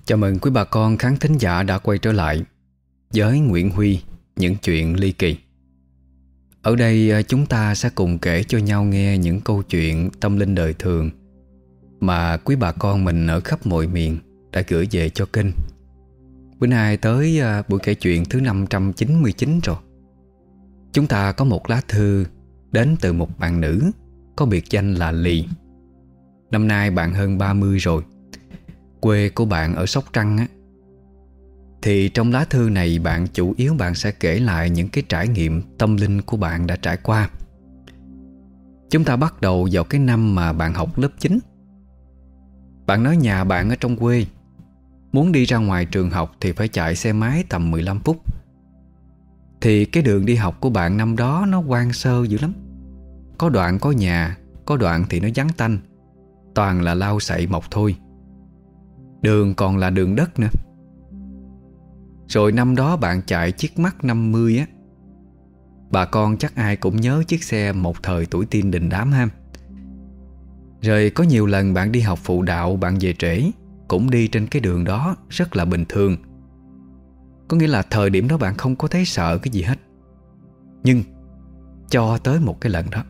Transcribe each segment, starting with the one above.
Chào mừng quý bà con khán thính giả đã quay trở lại với Nguyễn Huy, những chuyện ly kỳ. Ở đây chúng ta sẽ cùng kể cho nhau nghe những câu chuyện tâm linh đời thường mà quý bà con mình ở khắp mọi miền đã gửi về cho kênh. Bữa nay tới buổi kể chuyện thứ 599 rồi. Chúng ta có một lá thư đến từ một bạn nữ có biệt danh là Lì. Năm nay bạn hơn 30 rồi. Quê của bạn ở Sóc Trăng á. Thì trong lá thư này bạn chủ yếu bạn sẽ kể lại những cái trải nghiệm tâm linh của bạn đã trải qua. Chúng ta bắt đầu vào cái năm mà bạn học lớp 9. Bạn nói nhà bạn ở trong quê, muốn đi ra ngoài trường học thì phải chạy xe máy tầm 15 phút. Thì cái đường đi học của bạn năm đó nó hoang sơ dữ lắm. Có đoạn có nhà, có đoạn thì nó vắng tanh, toàn là lau sậy mọc thôi. Đường còn là đường đất nữa. Rồi năm đó bạn chạy chiếc Mắc 50 á. Bà con chắc ai cũng nhớ chiếc xe một thời tuổi teen đình đám ha. Rồi có nhiều lần bạn đi học phụ đạo, bạn về trễ cũng đi trên cái đường đó rất là bình thường. Có nghĩa là thời điểm đó bạn không có thấy sợ cái gì hết. Nhưng cho tới một cái lần đó,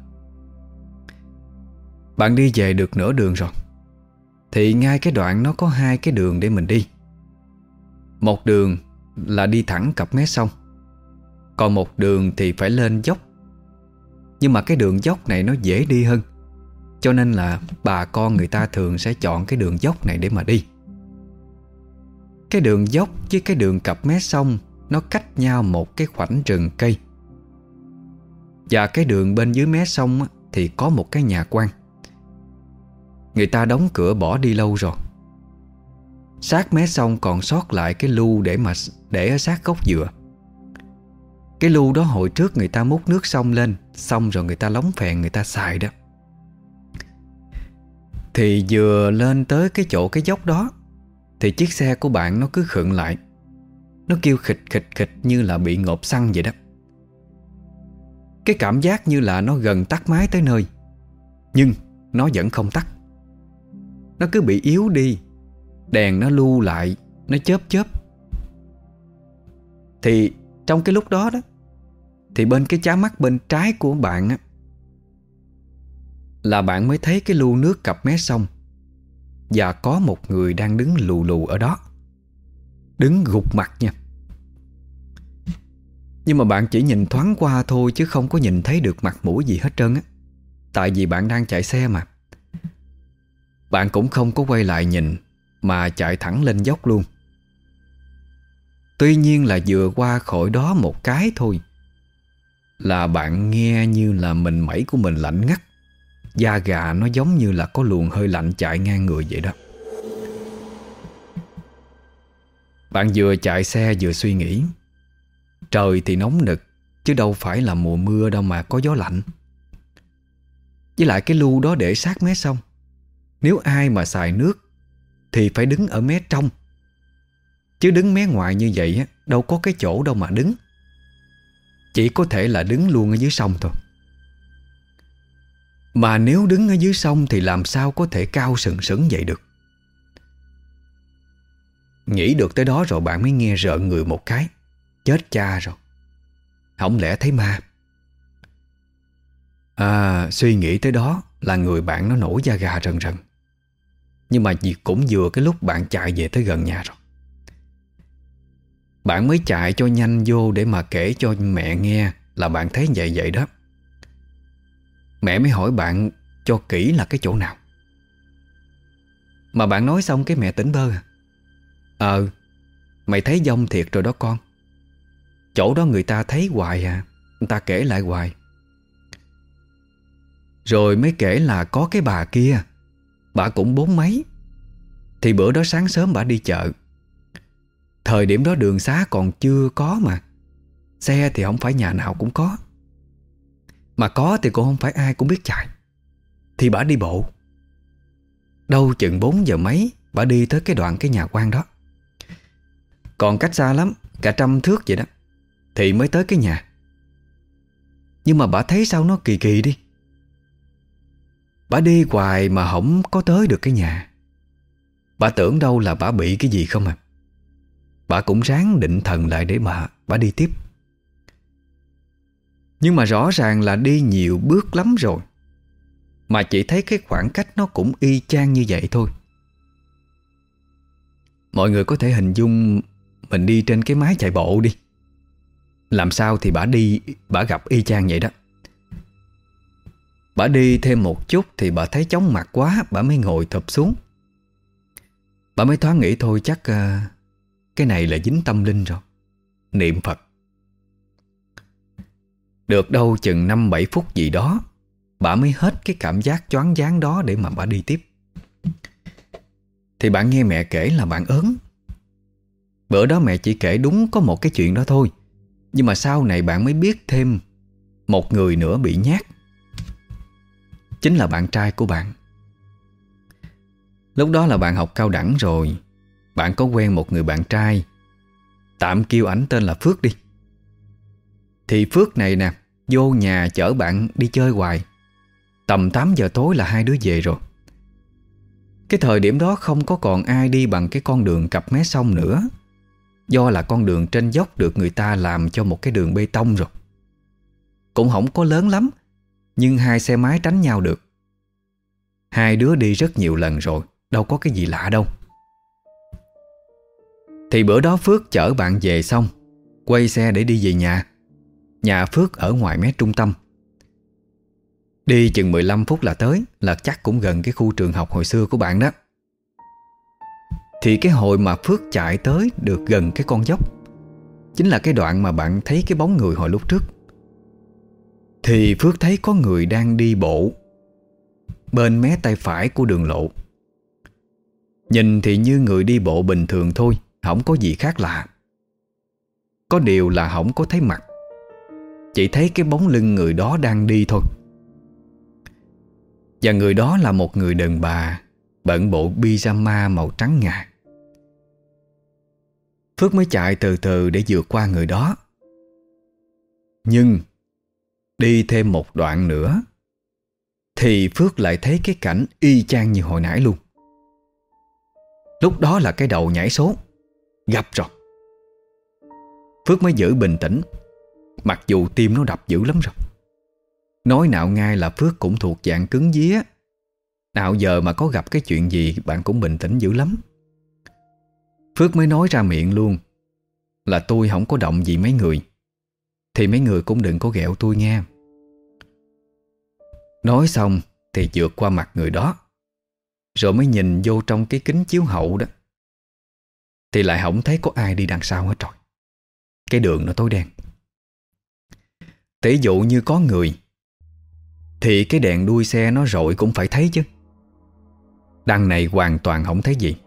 bạn đi về được nửa đường rồi, thì ngay cái đoạn nó có hai cái đường để mình đi. Một đường là đi thẳng cặp mé sông, còn một đường thì phải lên dốc. Nhưng mà cái đường dốc này nó dễ đi hơn, cho nên là bà con người ta thường sẽ chọn cái đường dốc này để mà đi. Cái đường dốc với cái đường cặp mé sông nó cách nhau một cái khoảnh rừng cây. Và cái đường bên dưới mé sông thì có một cái nhà quan. Người ta đóng cửa bỏ đi lâu rồi. Sát mé sông còn sót lại cái lu để ở sát gốc dừa. Cái lu đó hồi trước người ta múc nước sông lên, xong rồi người ta lóng phèn người ta xài đó. Thì vừa lên tới cái chỗ cái dốc đó thì chiếc xe của bạn nó cứ khựng lại. Nó kêu khịch khịch khịch như là bị ngộp xăng vậy đó. Cái cảm giác như là nó gần tắt máy tới nơi, nhưng nó vẫn không tắt. Nó cứ bị yếu đi. Đèn nó lu lại, nó chớp chớp. Thì trong cái lúc đó đó, thì bên cái chá mắt bên trái của bạn á, là bạn mới thấy cái lu nước cặp mé sông. Và có một người đang đứng lù lù ở đó, đứng gục mặt nha. Nhưng mà bạn chỉ nhìn thoáng qua thôi, chứ không có nhìn thấy được mặt mũi gì hết trơn á. Tại vì bạn đang chạy xe mà. Bạn cũng không có quay lại nhìn, mà chạy thẳng lên dốc luôn. Tuy nhiên là vừa qua khỏi đó một cái thôi, là bạn nghe như là mình mẩy của mình lạnh ngắt. Da gà nó giống như là có luồng hơi lạnh chạy ngang người vậy đó. Bạn vừa chạy xe vừa suy nghĩ, trời thì nóng nực, chứ đâu phải là mùa mưa đâu mà có gió lạnh. Với lại cái lu đó để sát mé sông, nếu ai mà xài nước thì phải đứng ở mé trong. Chứ đứng mé ngoài như vậy á, đâu có cái chỗ đâu mà đứng. Chỉ có thể là đứng luôn ở dưới sông thôi. Mà nếu đứng ở dưới sông thì làm sao có thể cao sừng sững vậy được. Nghĩ được tới đó rồi bạn mới nghe rợn người một cái. Chết cha rồi, không lẽ thấy ma. Suy nghĩ tới đó là người bạn nó nổi da gà rần rần. Nhưng mà cũng vừa cái lúc bạn chạy về tới gần nhà rồi. Bạn mới chạy cho nhanh vô để mà kể cho mẹ nghe là bạn thấy vậy vậy đó. Mẹ mới hỏi bạn cho kỹ là cái chỗ nào. Mà bạn nói xong cái mẹ tỉnh bơ. Mày thấy dông thiệt rồi đó con. Chỗ đó người ta thấy hoài à, người ta kể lại hoài. Rồi mới kể là có cái bà kia, bà cũng 40 mấy. Thì bữa đó sáng sớm bà đi chợ. Thời điểm đó đường xá còn chưa có mà. Xe thì không phải nhà nào cũng có. Mà có thì cũng không phải ai cũng biết chạy. Thì bà đi bộ. Đâu chừng 4 giờ mấy bà đi tới cái đoạn cái nhà quan đó. Còn cách xa lắm, cả 100 thước vậy đó, thì mới tới cái nhà. Nhưng mà bà thấy sao nó kỳ kỳ đi. Bà đi hoài mà không có tới được cái nhà. Bà tưởng đâu là bà bị cái gì không à. Bà cũng ráng định thần lại để bà đi tiếp. Nhưng mà rõ ràng là đi nhiều bước lắm rồi mà chị thấy cái khoảng cách nó cũng y chang như vậy thôi. Mọi người có thể hình dung mình đi trên cái máy chạy bộ đi, làm sao thì bà gặp y chang vậy đó. Bà đi thêm một chút thì bà thấy chóng mặt quá, bà mới ngồi thụp xuống. Bà mới thoáng nghĩ thôi chắc cái này là dính tâm linh rồi, niệm Phật. Được đâu chừng 5-7 phút gì đó, bà mới hết cái cảm giác choáng váng đó để mà bà đi tiếp. Thì bạn nghe mẹ kể là bạn ớn. Bữa đó mẹ chỉ kể đúng có một cái chuyện đó thôi, nhưng mà sau này bạn mới biết thêm một người nữa bị nhát, chính là bạn trai của bạn. Lúc đó là bạn học cao đẳng rồi. Bạn có quen một người bạn trai, tạm kêu ảnh tên là Phước đi. Thì Phước này nè, vô nhà chở bạn đi chơi hoài. Tầm 8 giờ tối là hai đứa về rồi. Cái thời điểm đó không có còn ai đi bằng cái con đường cặp mé sông nữa, do là con đường trên dốc được người ta làm cho một cái đường bê tông rồi. Cũng không có lớn lắm, nhưng hai xe máy tránh nhau được. Hai đứa đi rất nhiều lần rồi, đâu có cái gì lạ đâu. Thì bữa đó Phước chở bạn về xong, quay xe để đi về nhà. Nhà Phước ở ngoài mé trung tâm. Đi chừng 15 phút là tới, là chắc cũng gần cái khu trường học hồi xưa của bạn đó. Thì cái hồi mà Phước chạy tới được gần cái con dốc, chính là cái đoạn mà bạn thấy cái bóng người hồi lúc trước. Thì Phước thấy có người đang đi bộ bên mé tay phải của đường lộ. Nhìn thì như người đi bộ bình thường thôi, không có gì khác lạ. Có điều là không có thấy mặt, chỉ thấy cái bóng lưng người đó đang đi thôi. Và người đó là một người đàn bà bận bộ pyjama màu trắng ngà. Phước mới chạy từ từ để vượt qua người đó. Nhưng đi thêm một đoạn nữa thì Phước lại thấy cái cảnh y chang như hồi nãy luôn. Lúc đó là cái đầu nhảy số, gặp rồi. Phước mới giữ bình tĩnh, mặc dù tim nó đập dữ lắm rồi. Nói nào ngay là Phước cũng thuộc dạng cứng vía, nào giờ mà có gặp cái chuyện gì bạn cũng bình tĩnh dữ lắm. Phước mới nói ra miệng luôn là tôi không có động gì mấy người, thì mấy người cũng đừng có ghẹo tôi nghe. Nói xong thì vượt qua mặt người đó, rồi mới nhìn vô trong cái kính chiếu hậu đó, thì lại không thấy có ai đi đằng sau hết rồi. Cái đường nó tối đen. Tỷ dụ như có người thì cái đèn đuôi xe nó rọi cũng phải thấy chứ. Đằng này hoàn toàn không thấy gì.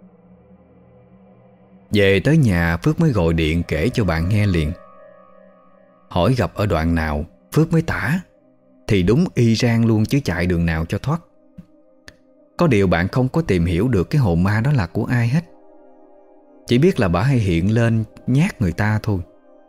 Về tới nhà Phước mới gọi điện kể cho bạn nghe liền. Hỏi gặp ở đoạn nào Phước mới tả, thì đúng y rang luôn chứ chạy đường nào cho thoát. Có điều bạn không có tìm hiểu được cái hồn ma đó là của ai hết, chỉ biết là bả hay hiện lên nhát người ta thôi.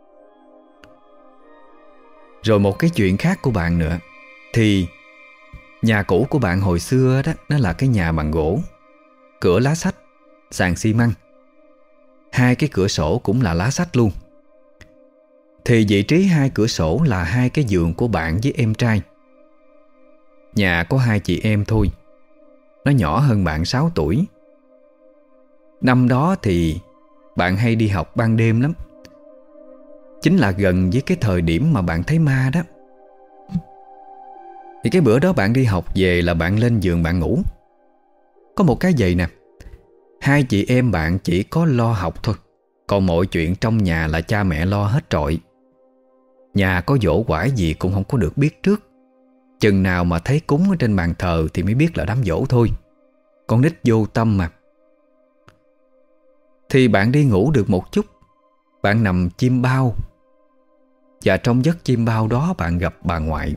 Rồi một cái chuyện khác của bạn nữa, thì nhà cũ của bạn hồi xưa đó, nó là cái nhà bằng gỗ, cửa lá sách, sàn xi măng. Hai cái cửa sổ cũng là lá sách luôn. Thì vị trí hai cửa sổ là hai cái giường của bạn với em trai. Nhà có hai chị em thôi, nó nhỏ hơn bạn 6 tuổi. Năm đó thì bạn hay đi học ban đêm lắm, chính là gần với cái thời điểm mà bạn thấy ma đó. Thì cái bữa đó bạn đi học về là bạn lên giường bạn ngủ. Có một cái vậy nè, hai chị em bạn chỉ có lo học thôi, còn mọi chuyện trong nhà là cha mẹ lo hết trọi. Nhà có giỗ quải gì cũng không có được biết trước. Chừng nào mà thấy cúng ở trên bàn thờ thì mới biết là đám giỗ thôi. Con nít vô tâm mà. Thì bạn đi ngủ được một chút, bạn nằm chim bao, và trong giấc chim bao đó bạn gặp bà ngoại.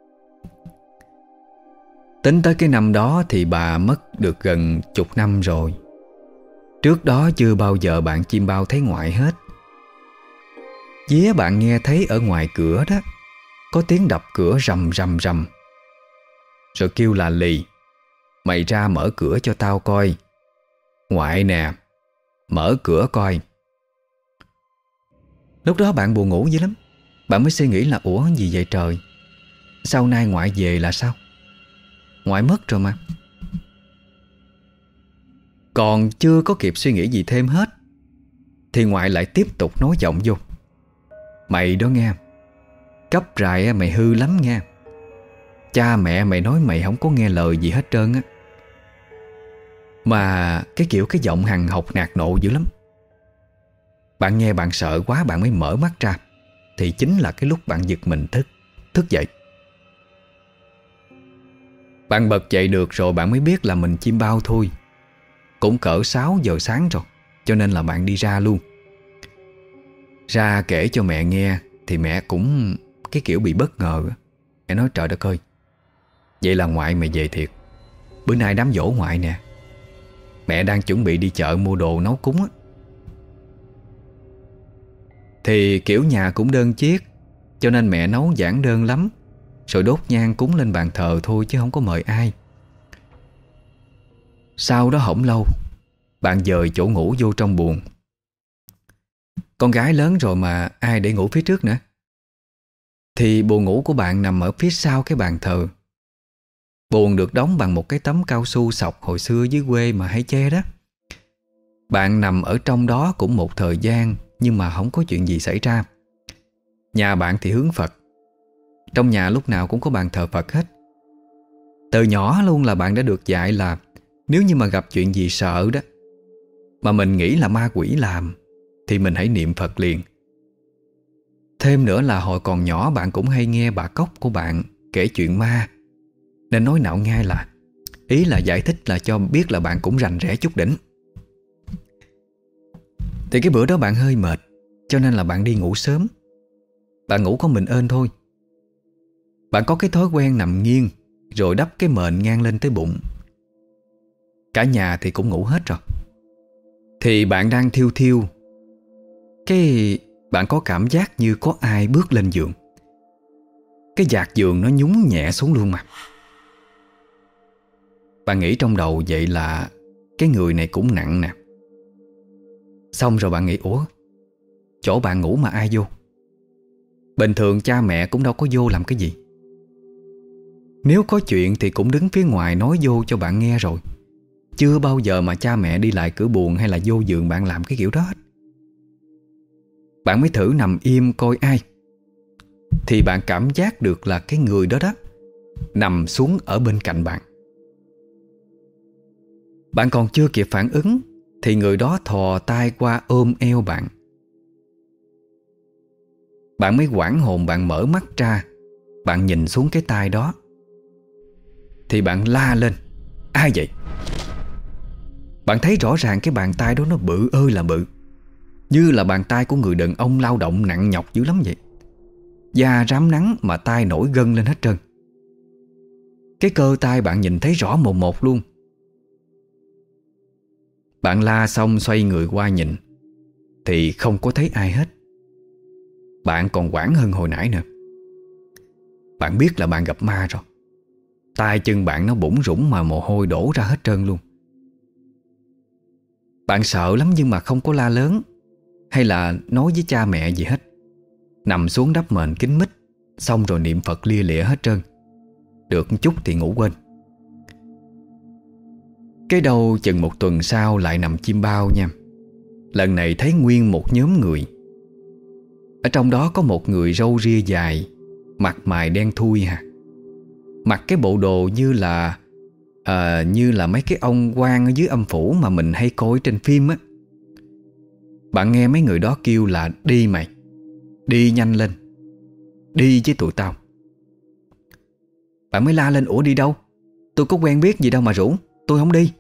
Tính tới cái năm đó thì bà mất được gần chục năm rồi. Trước đó chưa bao giờ bạn chim bao thấy ngoại hết. Vía bạn nghe thấy ở ngoài cửa đó có tiếng đập cửa rầm rầm rầm, rồi kêu là lì, mày ra mở cửa cho tao coi. Ngoại nè, mở cửa coi. Lúc đó bạn buồn ngủ dữ lắm. Bạn mới suy nghĩ là ủa gì vậy trời, sau nay ngoại về là sao? Ngoại mất rồi mà. Còn chưa có kịp suy nghĩ gì thêm hết thì ngoại lại tiếp tục nói giọng vô: Mày đó nghe, cấp rại mày hư lắm nha. Cha mẹ mày nói mày không có nghe lời gì hết trơn á. Mà cái giọng hằn học nạt nộ dữ lắm. Bạn nghe bạn sợ quá, bạn mới mở mắt ra. Thì chính là cái lúc bạn giật mình thức dậy. Bạn bật dậy được rồi bạn mới biết là mình chim bao thôi. Cũng cỡ 6 giờ sáng rồi, cho nên là bạn đi ra luôn. Ra kể cho mẹ nghe thì mẹ cũng bị bất ngờ. Mẹ nói trời đất ơi, vậy là ngoại mày về thiệt. Bữa nay đám giỗ ngoại nè, mẹ đang chuẩn bị đi chợ mua đồ nấu cúng á. Thì nhà cũng đơn chiếc, cho nên mẹ nấu giản đơn lắm, rồi đốt nhang cúng lên bàn thờ thôi chứ không có mời ai. Sau đó hổng lâu, bạn dời chỗ ngủ vô trong buồng. Con gái lớn rồi mà ai để ngủ phía trước nữa. Thì buồng ngủ của bạn nằm ở phía sau cái bàn thờ. Buồng được đóng bằng một cái tấm cao su sọc hồi xưa dưới quê mà hay che đó. Bạn nằm ở trong đó cũng một thời gian, nhưng mà không có chuyện gì xảy ra. Nhà bạn thì hướng Phật. Trong nhà lúc nào cũng có bàn thờ Phật hết. Từ nhỏ luôn là bạn đã được dạy là nếu như mà gặp chuyện gì sợ đó, mà mình nghĩ là ma quỷ làm, thì mình hãy niệm Phật liền. Thêm nữa là hồi còn nhỏ bạn cũng hay nghe bà cóc của bạn kể chuyện ma, nên nói nạo ngay là ý là giải thích là cho biết là bạn cũng rành rẽ chút đỉnh. Thì cái bữa đó bạn hơi mệt, cho nên là bạn đi ngủ sớm. Bạn ngủ có mình ên thôi. Bạn có cái thói quen nằm nghiêng, rồi đắp cái mền ngang lên tới bụng. Cả nhà thì cũng ngủ hết rồi. Thì bạn đang thiêu thiêu, bạn có cảm giác như có ai bước lên giường. Cái dạt giường nó nhún nhẹ xuống luôn mà. Bạn nghĩ trong đầu vậy là cái người này cũng nặng nè. Xong rồi bạn nghĩ ủa, chỗ bạn ngủ mà ai vô? Bình thường cha mẹ cũng đâu có vô làm cái gì. Nếu có chuyện thì cũng đứng phía ngoài nói vô cho bạn nghe rồi. Chưa bao giờ mà cha mẹ đi lại cửa buồng hay là vô giường bạn làm cái kiểu đó hết. Bạn mới thử nằm im coi ai. Thì bạn cảm giác được là cái người đó đó nằm xuống ở bên cạnh bạn. Bạn còn chưa kịp phản ứng thì người đó thò tay qua ôm eo bạn. Bạn mới hoảng hồn, bạn mở mắt ra, bạn nhìn xuống cái tay đó. Thì bạn la lên: ai vậy? Bạn thấy rõ ràng cái bàn tay đó nó bự ơi là bự, như là bàn tay của người đàn ông lao động nặng nhọc dữ lắm vậy. Da rám nắng mà tay nổi gân lên hết trơn. Cái cơ tay bạn nhìn thấy rõ mồn một luôn. Bạn la xong xoay người qua nhìn thì không có thấy ai hết. Bạn còn hoảng hơn hồi nãy nữa. Bạn biết là bạn gặp ma rồi. Tay chân bạn nó bủn rủn mà mồ hôi đổ ra hết trơn luôn. Bạn sợ lắm nhưng mà không có la lớn hay là nói với cha mẹ gì hết. Nằm xuống đắp mền kín mít, xong rồi niệm Phật lia lịa hết trơn. Được chút thì ngủ quên. Cái đâu chừng một tuần sau lại nằm chim bao nha. Lần này thấy nguyên một nhóm người. Ở trong đó có một người râu ria dài, mặt mày đen thui hả. Mặc cái bộ đồ như là mấy cái ông quan ở dưới âm phủ mà mình hay coi trên phim á. Bạn nghe mấy người đó kêu là đi mày, đi nhanh lên, đi với tụi tao. Bạn mới la lên ủa đi đâu? Tôi có quen biết gì đâu mà rủ, tôi không đi.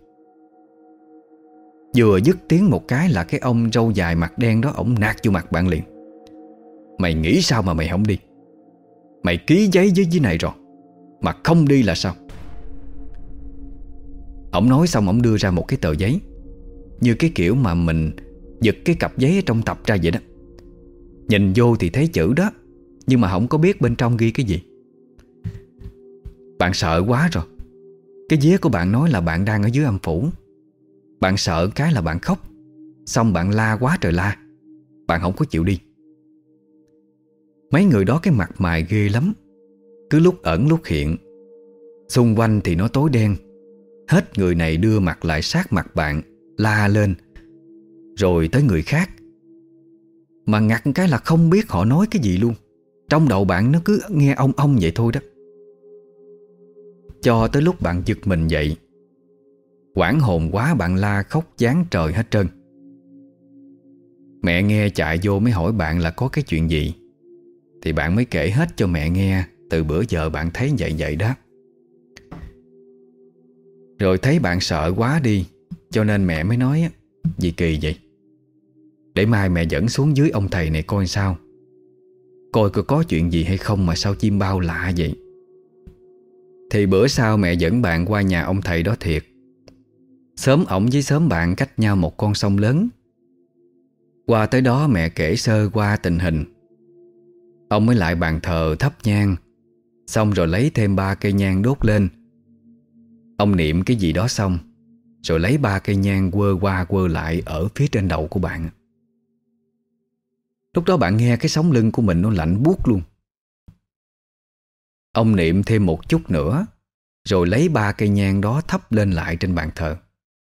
Vừa dứt tiếng một cái là cái ông râu dài mặt đen đó, ổng nạt vô mặt bạn liền: mày nghĩ sao mà mày không đi? Mày ký giấy với dưới này rồi mà không đi là sao? Ổng nói xong ổng đưa ra một cái tờ giấy, như cái kiểu mà mình giật cái cặp giấy ở trong tập ra vậy đó. Nhìn vô thì thấy chữ đó, nhưng mà không có biết bên trong ghi cái gì. Bạn sợ quá rồi. Cái vía của bạn nói là bạn đang ở dưới âm phủ. Bạn sợ cái là bạn khóc, xong bạn la quá trời la. Bạn không có chịu đi. Mấy người đó cái mặt mày ghê lắm, cứ lúc ẩn lúc hiện. Xung quanh thì nó tối đen. Hết người này đưa mặt lại sát mặt bạn, la lên. Rồi tới người khác. Mà ngặt cái là không biết họ nói cái gì luôn. Trong đầu bạn nó cứ nghe ong ong vậy thôi đó. Cho tới lúc bạn giật mình dậy, hoảng hồn quá bạn la khóc giáng trời hết trơn. Mẹ nghe chạy vô mới hỏi bạn là có cái chuyện gì. Thì bạn mới kể hết cho mẹ nghe từ bữa giờ bạn thấy vậy đó. Rồi thấy bạn sợ quá đi, cho nên mẹ mới nói gì kỳ vậy, để mai mẹ dẫn xuống dưới ông thầy này coi sao, coi có chuyện gì hay không mà sao chim bao lạ vậy. Thì bữa sau mẹ dẫn bạn qua nhà ông thầy đó thiệt. Xóm ổng với xóm bạn cách nhau một con sông lớn. Qua tới đó mẹ kể sơ qua tình hình. Ông mới lại bàn thờ thắp nhang, xong rồi lấy thêm 3 cây nhang đốt lên. Ông niệm cái gì đó xong, rồi lấy 3 cây nhang quơ qua quơ lại ở phía trên đầu của bạn. Lúc đó bạn nghe cái sống lưng của mình nó lạnh buốt luôn. Ông niệm thêm một chút nữa, rồi lấy 3 cây nhang đó thắp lên lại trên bàn thờ.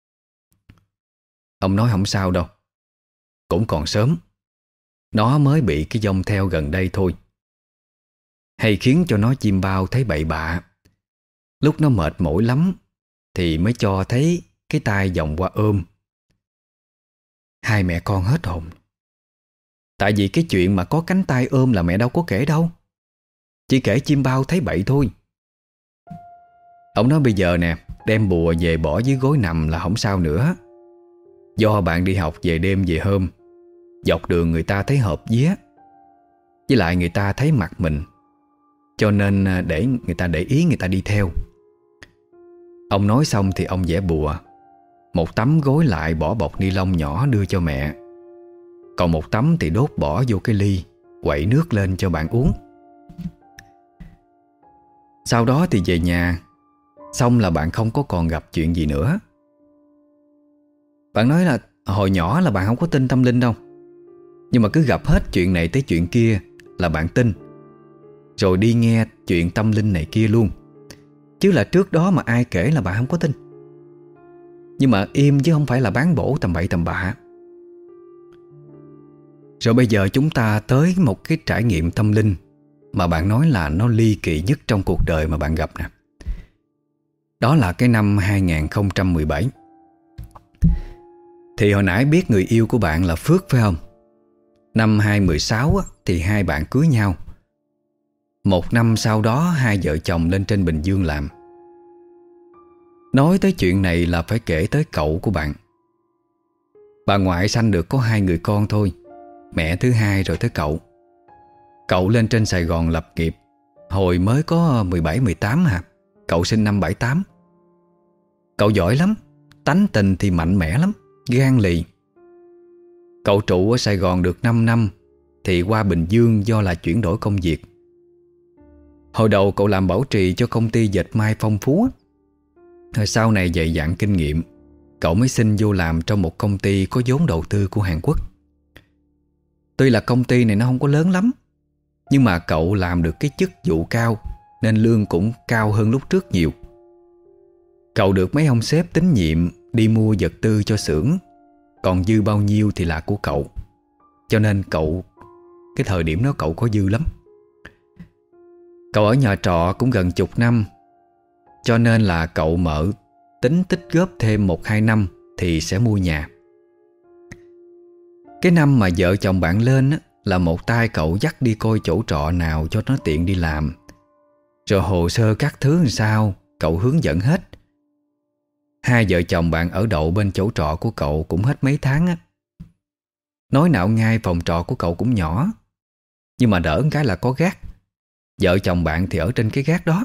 Ông nói không sao đâu, cũng còn sớm, nó mới bị cái dông theo gần đây thôi. Hay khiến cho nó chim bao thấy bậy bạ. Lúc nó mệt mỏi lắm thì mới cho thấy cái tay vòng qua ôm. Hai mẹ con hết hồn. Tại vì cái chuyện mà có cánh tay ôm là mẹ đâu có kể đâu, chỉ kể chim bao thấy bậy thôi. Ông nói bây giờ nè, đem bùa về bỏ dưới gối nằm là không sao nữa. Do bạn đi học về đêm về hôm, dọc đường người ta thấy hợp vía, với lại người ta thấy mặt mình, cho nên để người ta để ý, người ta đi theo. Ông nói xong thì ông vẽ bùa. Một tấm gối lại bỏ bọc ni lông nhỏ đưa cho mẹ, còn một tấm thì đốt bỏ vô cái ly, quậy nước lên cho bạn uống. Sau đó thì về nhà. Xong là bạn không có còn gặp chuyện gì nữa. Bạn nói là hồi nhỏ là bạn không có tin tâm linh đâu, nhưng mà cứ gặp hết chuyện này tới chuyện kia là bạn tin, rồi đi nghe chuyện tâm linh này kia luôn. Chứ là trước đó mà ai kể là bạn không có tin. Nhưng mà im chứ không phải là bán bổ tầm bậy tầm bạ. Rồi bây giờ chúng ta tới một cái trải nghiệm tâm linh mà bạn nói là nó ly kỳ nhất trong cuộc đời mà bạn gặp nè. Đó là cái năm 2017. Thì hồi nãy biết người yêu của bạn là Phước phải không? Năm 2016 thì hai bạn cưới nhau. Một năm sau đó hai vợ chồng lên trên Bình Dương làm. Nói tới chuyện này là phải kể tới cậu của bạn. Bà ngoại sanh được có 2 người con thôi, mẹ thứ hai rồi tới cậu. Cậu lên trên Sài Gòn lập nghiệp hồi mới có 17-18 hả. Cậu sinh năm 78. Cậu giỏi lắm, tánh tình thì mạnh mẽ lắm, gan lì. Cậu trụ ở Sài Gòn được 5 năm thì qua Bình Dương do là chuyển đổi công việc. Hồi đầu cậu làm bảo trì cho công ty dệt may Phong Phú. Rồi sau này dày dặn kinh nghiệm, cậu mới xin vô làm trong một công ty có vốn đầu tư của Hàn Quốc. Tuy là công ty này nó không có lớn lắm, nhưng mà cậu làm được cái chức vụ cao nên lương cũng cao hơn lúc trước nhiều. Cậu được mấy ông sếp tín nhiệm đi mua vật tư cho xưởng, còn dư bao nhiêu thì là của cậu. Cho nên cậu, cái thời điểm đó cậu có dư lắm. Cậu ở nhà trọ cũng gần chục năm, cho nên là cậu mở tính tích góp thêm 1-2 năm thì sẽ mua nhà. Cái năm mà vợ chồng bạn lên là một tay cậu dắt đi coi chỗ trọ nào cho nó tiện đi làm. Rồi hồ sơ các thứ làm sao cậu hướng dẫn hết. Hai vợ chồng bạn ở đậu bên chỗ trọ của cậu cũng hết mấy tháng á. Nói nào ngay phòng trọ của cậu cũng nhỏ, nhưng mà đỡ cái là có gác. Vợ chồng bạn thì ở trên cái gác đó.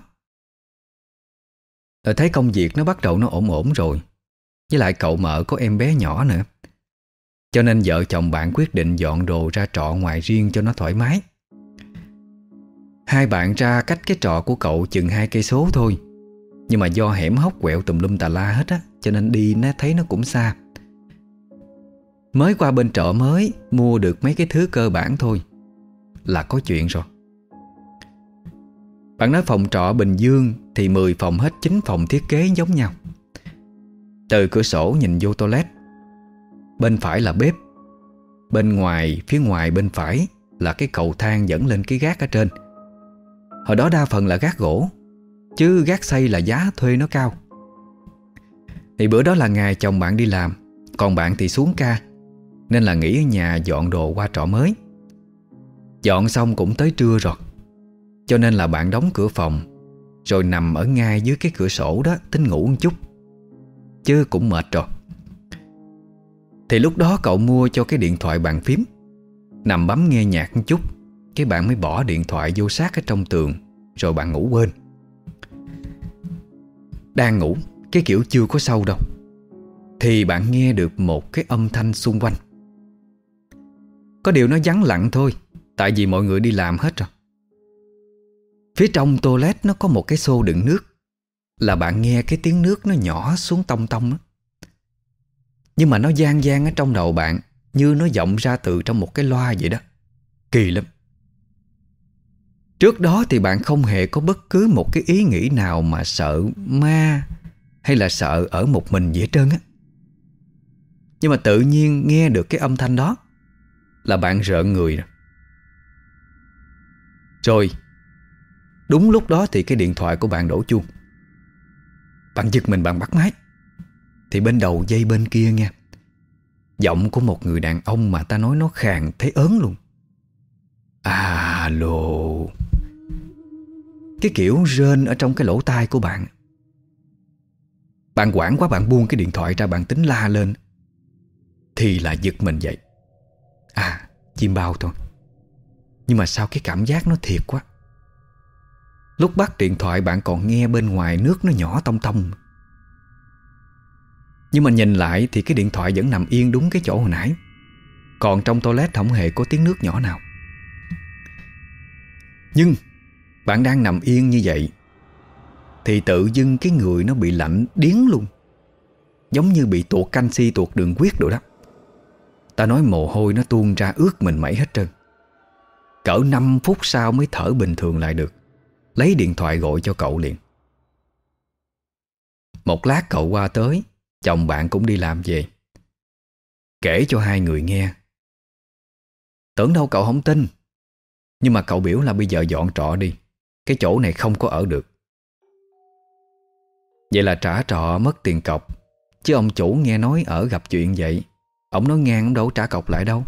Rồi thấy công việc nó bắt đầu nó ổn ổn rồi, với lại cậu mợ có em bé nhỏ nữa, cho nên vợ chồng bạn quyết định dọn đồ ra trọ ngoài riêng cho nó thoải mái. Hai bạn ra cách cái trọ của cậu chừng 2 cây số thôi, nhưng mà do hẻm hốc quẹo tùm lum tà la hết á, cho nên đi nó thấy nó cũng xa. Mới qua bên chợ mới mua được mấy cái thứ cơ bản thôi là có chuyện rồi. Bạn nói phòng trọ Bình Dương thì 10 phòng hết 9 phòng thiết kế giống nhau. Từ cửa sổ nhìn vô toilet, bên phải là bếp, bên ngoài, phía ngoài bên phải là cái cầu thang dẫn lên cái gác ở trên. Hồi đó đa phần là gác gỗ, chứ gác xây là giá thuê nó cao. Thì bữa đó là ngày chồng bạn đi làm, còn bạn thì xuống ca, nên là nghỉ ở nhà dọn đồ qua trọ mới. Dọn xong cũng tới trưa rồi, cho nên là bạn đóng cửa phòng, rồi nằm ở ngay dưới cái cửa sổ đó tính ngủ một chút, chứ cũng mệt rồi. Thì lúc đó cậu mua cho cái điện thoại bàn phím, nằm bấm nghe nhạc một chút, cái bạn mới bỏ điện thoại vô sát ở trong tường, rồi bạn ngủ quên. Đang ngủ, cái kiểu chưa có sâu đâu, thì bạn nghe được một cái âm thanh xung quanh. Có điều nó vắng lặng thôi, tại vì mọi người đi làm hết rồi. Phía trong toilet nó có một cái xô đựng nước, là bạn nghe cái tiếng nước nó nhỏ xuống tông tông đó. Nhưng mà nó vang vang ở trong đầu bạn, như nó vọng ra từ trong một cái loa vậy đó. Kỳ lắm. Trước đó thì bạn không hề có bất cứ một cái ý nghĩ nào mà sợ ma hay là sợ ở một mình gì hết trơn á. Nhưng mà tự nhiên nghe được cái âm thanh đó là bạn rợn người rồi. Rồi đúng lúc đó thì cái điện thoại của bạn đổ chuông. Bạn giật mình, bạn bắt máy. Thì bên đầu dây bên kia nghe, giọng của một người đàn ông mà ta nói nó khàn thấy ớn luôn. Alo. Cái kiểu rên ở trong cái lỗ tai của bạn. Bạn hoảng quá, bạn buông cái điện thoại ra, bạn tính la lên, thì là giật mình dậy. Chim bao thôi. Nhưng mà sao cái cảm giác nó thiệt quá. Lúc bắt điện thoại bạn còn nghe bên ngoài nước nó nhỏ tông tông. Nhưng mà nhìn lại thì cái điện thoại vẫn nằm yên đúng cái chỗ hồi nãy. Còn trong toilet không hề có tiếng nước nhỏ nào. Nhưng bạn đang nằm yên như vậy thì tự dưng cái người nó bị lạnh điếng luôn, giống như bị tụt canxi, tụt đường huyết đồ đó. Ta nói mồ hôi nó tuôn ra ướt mình mẩy hết trơn. Cỡ 5 phút sau mới thở bình thường lại được. Lấy điện thoại gọi cho cậu liền. Một lát cậu qua tới, chồng bạn cũng đi làm về, kể cho hai người nghe. Tưởng đâu cậu không tin, nhưng mà cậu biểu là bây giờ dọn trọ đi, cái chỗ này không có ở được. Vậy là trả trọ mất tiền cọc. Chứ ông chủ nghe nói ở gặp chuyện vậy, ông nói ngang, ông đâu trả cọc lại đâu.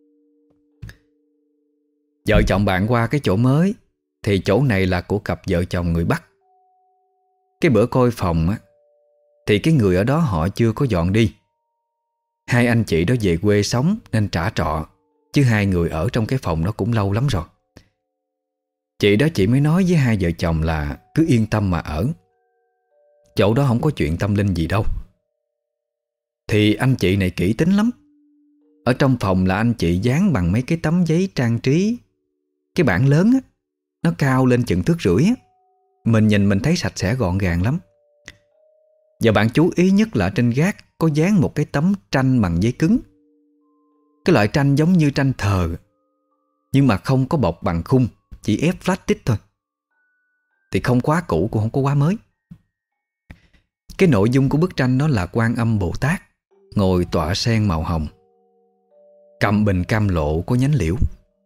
Vợ chồng bạn qua cái chỗ mới thì chỗ này là của cặp vợ chồng người Bắc. Cái bữa coi phòng á, thì cái người ở đó họ chưa có dọn đi. Hai anh chị đó về quê sống nên trả trọ, chứ hai người ở trong cái phòng đó cũng lâu lắm rồi. Chị đó chị mới nói với hai vợ chồng là cứ yên tâm mà ở, chỗ đó không có chuyện tâm linh gì đâu. Thì anh chị này kỹ tính lắm. Ở trong phòng là anh chị dán bằng mấy cái tấm giấy trang trí. Cái bảng lớn á, nó cao lên chừng thước rưỡi á. Mình nhìn mình thấy sạch sẽ gọn gàng lắm. Và bạn chú ý nhất là trên gác có dán một cái tấm tranh bằng giấy cứng. Cái loại tranh giống như tranh thờ, nhưng mà không có bọc bằng khung, chỉ ép plastic thôi. Thì không quá cũ cũng không có quá mới. Cái nội dung của bức tranh đó là Quan Âm Bồ Tát ngồi tọa sen màu hồng, cầm bình cam lộ có nhánh liễu.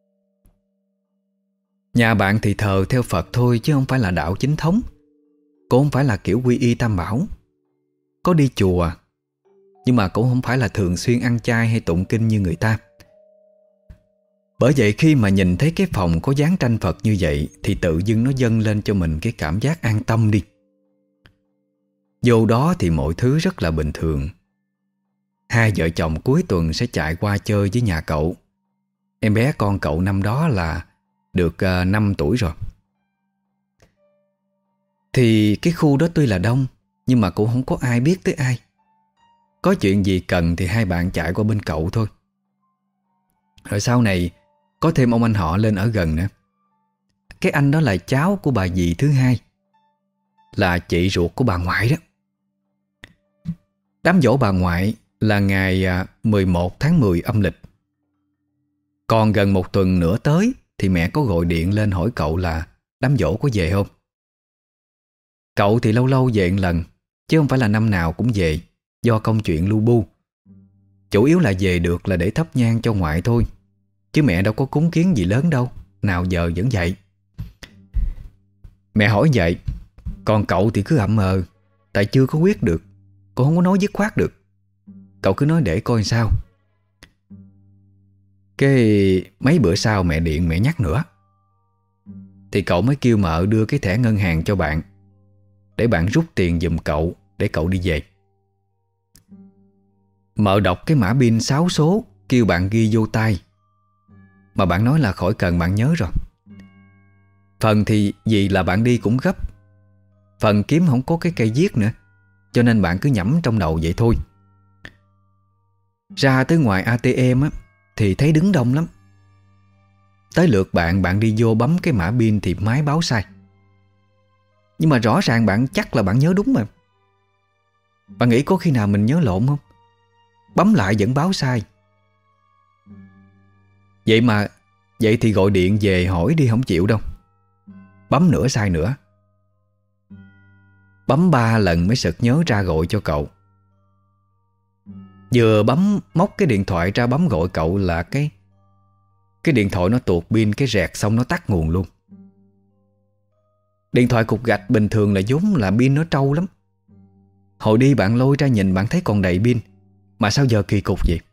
Nhà bạn thì thờ theo Phật thôi, chứ không phải là đạo chính thống. Cũng không phải là kiểu quy y tam bảo. Có đi chùa, nhưng mà cũng không phải là thường xuyên ăn chay hay tụng kinh như người ta. Bởi vậy khi mà nhìn thấy cái phòng có dán tranh Phật như vậy thì tự dưng nó dâng lên cho mình cái cảm giác an tâm đi. Vô đó thì mọi thứ rất là bình thường. Hai vợ chồng cuối tuần sẽ chạy qua chơi với nhà cậu. Em bé con cậu năm đó là được 5 tuổi rồi. Thì cái khu đó tuy là đông, nhưng mà cũng không có ai biết tới ai. Có chuyện gì cần thì hai bạn chạy qua bên cậu thôi. Rồi sau này có thêm ông anh họ lên ở gần nữa. Cái anh đó là cháu của bà dì thứ hai, là chị ruột của bà ngoại đó. Đám giỗ bà ngoại là ngày 11 tháng 10 âm lịch. Còn gần một tuần nữa tới thì mẹ có gọi điện lên hỏi cậu là đám giỗ có về không. Cậu thì lâu lâu về một lần, chứ không phải là năm nào cũng về, do công chuyện lu bu. Chủ yếu là về được là để thắp nhang cho ngoại thôi, chứ mẹ đâu có cúng kiến gì lớn đâu, nào giờ vẫn vậy. Mẹ hỏi vậy, còn cậu thì cứ ậm ờ, tại chưa có quyết được, cũng không có nói dứt khoát được. Cậu cứ nói để coi sao. Cái mấy bữa sau mẹ điện mẹ nhắc nữa, thì cậu mới kêu mợ đưa cái thẻ ngân hàng cho bạn, để bạn rút tiền giùm cậu, để cậu đi về. Mợ đọc cái mã pin 6 số, kêu bạn ghi vô tay, mà bạn nói là khỏi cần, bạn nhớ rồi. Phần thì vì là bạn đi cũng gấp, phần kiếm không có cái cây viết nữa, cho nên bạn cứ nhẩm trong đầu vậy thôi. Ra tới ngoài ATM á, thì thấy đứng đông lắm. Tới lượt bạn đi vô bấm cái mã pin thì máy báo sai. Nhưng mà rõ ràng bạn chắc là bạn nhớ đúng mà. Bạn nghĩ có khi nào mình nhớ lộn không? Bấm lại vẫn báo sai. Vậy thì gọi điện về hỏi đi, không chịu đâu. Bấm nữa sai nữa. Bấm 3 lần mới sực nhớ ra gọi cho cậu. Vừa bấm móc cái điện thoại ra bấm gọi cậu là cái điện thoại nó tuột pin, cái rẹt xong nó tắt nguồn luôn. Điện thoại cục gạch bình thường là vốn là pin nó trâu lắm. Hồi đi bạn lôi ra nhìn bạn thấy còn đầy pin, mà sao giờ kỳ cục vậy?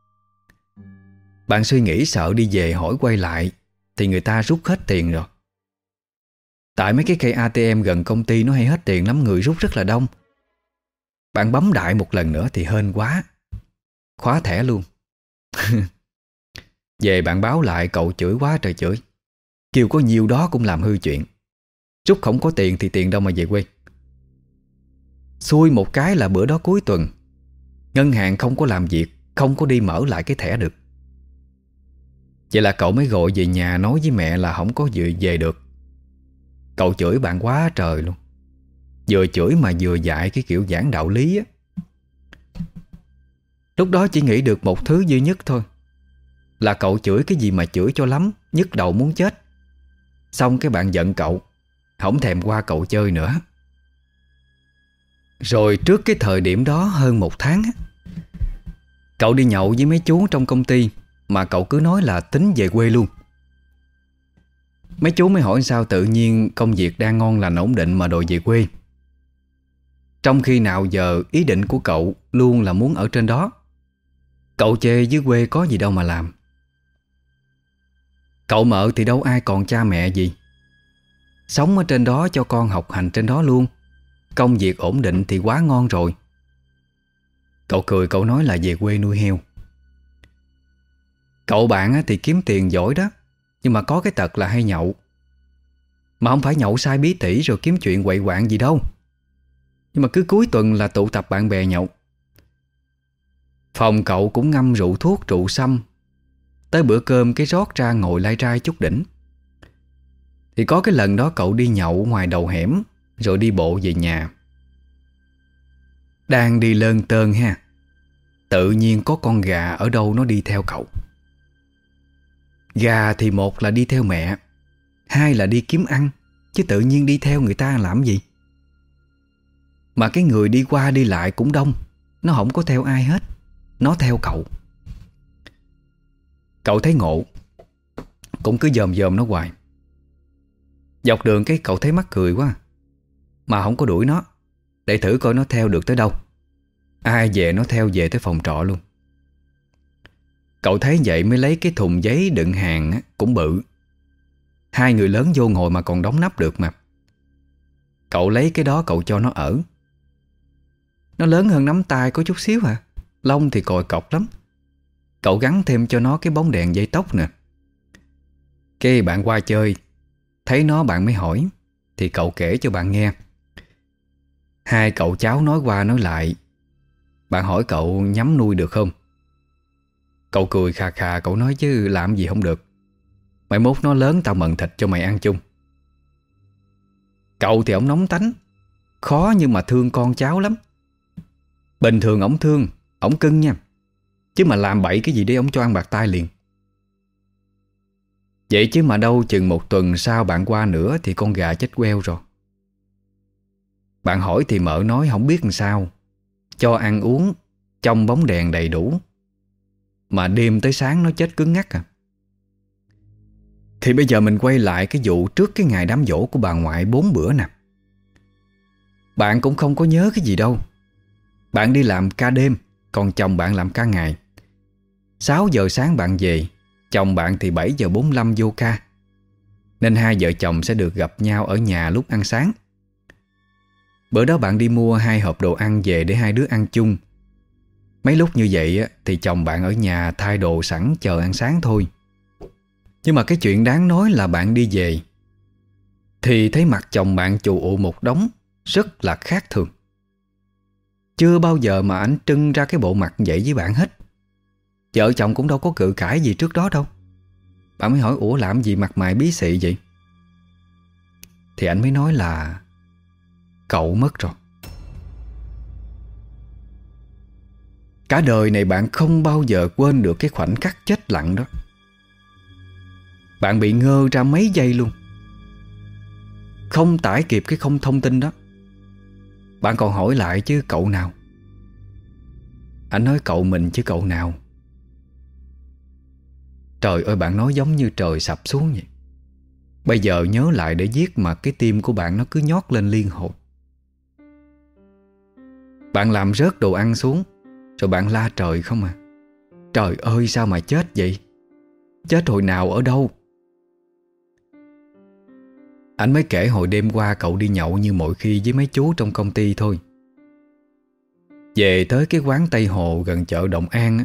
Bạn suy nghĩ sợ đi về hỏi quay lại thì người ta rút hết tiền rồi. Tại mấy cái cây ATM gần công ty nó hay hết tiền lắm, người rút rất là đông. Bạn bấm đại một lần nữa thì hên quá, khóa thẻ luôn. Về bạn báo lại cậu chửi quá trời chửi, kêu có nhiêu đó cũng làm hư chuyện. Rút không có tiền thì tiền đâu mà về quê. Xui một cái là bữa đó cuối tuần, ngân hàng không có làm việc, không có đi mở lại cái thẻ được. Vậy là cậu mới gọi về nhà nói với mẹ là không có về được. Cậu chửi bạn quá trời luôn, vừa chửi mà vừa dạy cái kiểu giảng đạo lý á. Lúc đó chỉ nghĩ được một thứ duy nhất thôi, là cậu chửi cái gì mà chửi cho lắm, nhức đầu muốn chết. Xong cái bạn giận cậu, không thèm qua cậu chơi nữa. Rồi trước cái thời điểm đó hơn một tháng á, cậu đi nhậu với mấy chú trong công ty, mà cậu cứ nói là tính về quê luôn. Mấy chú mới hỏi sao tự nhiên công việc đang ngon lành ổn định mà đòi về quê, trong khi nào giờ ý định của cậu luôn là muốn ở trên đó. Cậu chê dưới quê có gì đâu mà làm. Cậu mợ thì đâu ai còn cha mẹ gì, sống ở trên đó cho con học hành trên đó luôn, công việc ổn định thì quá ngon rồi. Cậu cười cậu nói là về quê nuôi heo. Cậu bạn thì kiếm tiền giỏi đó, nhưng mà có cái tật là hay nhậu. Mà không phải nhậu sai bí tỉ rồi kiếm chuyện quậy quạng gì đâu, nhưng mà cứ cuối tuần là tụ tập bạn bè nhậu. Phòng cậu cũng ngâm rượu thuốc rượu sâm, tới bữa cơm cái rót ra ngồi lai rai chút đỉnh. Thì có cái lần đó cậu đi nhậu ngoài đầu hẻm, rồi đi bộ về nhà. Đang đi lơn tơn ha, tự nhiên có con gà ở đâu nó đi theo cậu. Gà thì một là đi theo mẹ, hai là đi kiếm ăn, chứ tự nhiên đi theo người ta làm gì. Mà cái người đi qua đi lại cũng đông, nó không có theo ai hết, nó theo cậu. Cậu thấy ngộ, cũng cứ dòm dòm nó hoài. Dọc đường cái cậu thấy mắc cười quá, mà không có đuổi nó, để thử coi nó theo được tới đâu. Ai về nó theo về tới phòng trọ luôn. Cậu thấy vậy mới lấy cái thùng giấy đựng hàng á, cũng bự. Hai người lớn vô ngồi mà còn đóng nắp được mà. Cậu lấy cái đó cậu cho nó ở. Nó lớn hơn nắm tay có chút xíu à, lông thì còi cọc lắm. Cậu gắn thêm cho nó cái bóng đèn dây tóc nè. Cái bạn qua chơi, thấy nó bạn mới hỏi, thì cậu kể cho bạn nghe. Hai cậu cháu nói qua nói lại. Bạn hỏi cậu nhắm nuôi được không? Cậu cười khà khà cậu nói chứ làm gì không được. Mai mốt nó lớn tao mần thịt cho mày ăn chung. Cậu thì ổng nóng tánh, khó nhưng mà thương con cháu lắm. Bình thường ổng thương, ổng cưng nha. Chứ mà làm bậy cái gì để ổng cho ăn bạc tai liền. Vậy chứ mà đâu chừng một tuần sau bạn qua nữa thì con gà chết queo rồi. Bạn hỏi thì mợ nói không biết làm sao, cho ăn uống, trong bóng đèn đầy đủ, mà đêm tới sáng nó chết cứng ngắc à. Thì bây giờ mình quay lại cái vụ trước cái ngày đám giỗ của bà ngoại 4 bữa nè. Bạn cũng không có nhớ cái gì đâu. Bạn đi làm ca đêm, còn chồng bạn làm ca ngày. 6 giờ sáng bạn về, chồng bạn thì 7 giờ 45 vô ca. Nên hai vợ chồng sẽ được gặp nhau ở nhà lúc ăn sáng. Bữa đó bạn đi mua 2 hộp đồ ăn về để hai đứa ăn chung. Mấy lúc như vậy thì chồng bạn ở nhà thay đồ sẵn chờ ăn sáng thôi. Nhưng mà cái chuyện đáng nói là bạn đi về thì thấy mặt chồng bạn chù ụ một đống, rất là khác thường. Chưa bao giờ mà ảnh trưng ra cái bộ mặt vậy với bạn hết. Vợ chồng cũng đâu có cự cãi gì trước đó đâu. Bạn mới hỏi ủa làm gì mặt mày bí xị vậy? Thì ảnh mới nói là cậu mất rồi. Cả đời này bạn không bao giờ quên được cái khoảnh khắc chết lặng đó. Bạn bị ngơ ra mấy giây luôn, không tải kịp cái không thông tin đó. Bạn còn hỏi lại chứ cậu nào? Anh nói cậu mình chứ cậu nào. Trời ơi, bạn nói giống như trời sập xuống vậy. Bây giờ nhớ lại để viết mà cái tim của bạn nó cứ nhót lên liên hồi. Bạn làm rớt đồ ăn xuống, rồi bạn la trời không à. Trời ơi sao mà chết vậy? Chết hồi nào ở đâu? Anh mới kể hồi đêm qua cậu đi nhậu như mọi khi với mấy chú trong công ty thôi. Về tới cái quán Tây Hồ gần chợ Đồng An á.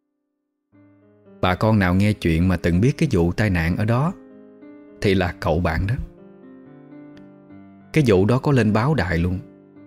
Bà con nào nghe chuyện mà từng biết cái vụ tai nạn ở đó thì là cậu bạn đó. Cái vụ đó có lên báo đài luôn.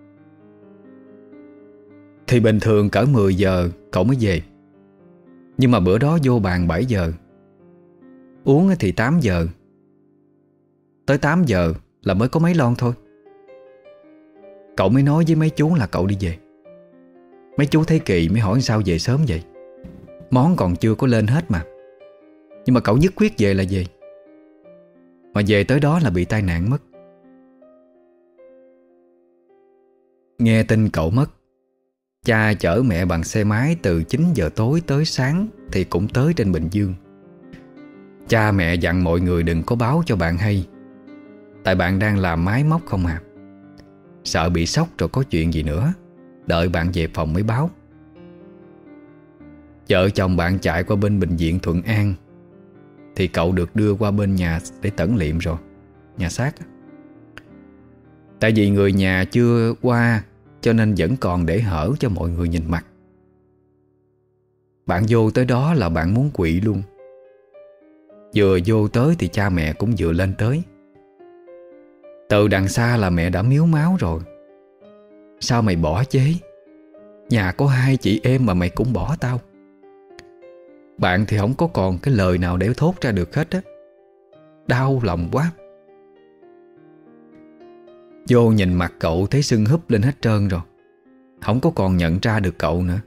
Thì bình thường cỡ 10 giờ cậu mới về. Nhưng mà bữa đó vô bàn 7 giờ, uống thì 8 giờ. Tới 8 giờ là mới có mấy lon thôi. Cậu mới nói với mấy chú là cậu đi về. Mấy chú thấy kỳ mới hỏi sao về sớm vậy. Món còn chưa có lên hết mà. Nhưng mà cậu nhất quyết về là về. Mà về tới đó là bị tai nạn mất. Nghe tin cậu mất, cha chở mẹ bằng xe máy từ 9 giờ tối tới sáng thì cũng tới trên Bình Dương. Cha mẹ dặn mọi người đừng có báo cho bạn hay, tại bạn đang làm máy móc không à. Sợ bị sốc rồi có chuyện gì nữa, đợi bạn về phòng mới báo. Vợ chồng bạn chạy qua bên bệnh viện Thuận An thì cậu được đưa qua bên nhà để tẩn liệm rồi, nhà xác. Tại vì người nhà chưa qua cho nên vẫn còn để hở cho mọi người nhìn mặt. Bạn vô tới đó là bạn muốn quỵ luôn. Vừa vô tới thì cha mẹ cũng vừa lên tới. Từ đằng xa là mẹ đã miếu máu rồi. Sao mày bỏ chế? Nhà có 2 chị em mà mày cũng bỏ tao. Bạn thì không có còn cái lời nào để thốt ra được hết á. Đau lòng quá. Vô nhìn mặt cậu thấy sưng húp lên hết trơn rồi. Không có còn nhận ra được cậu nữa.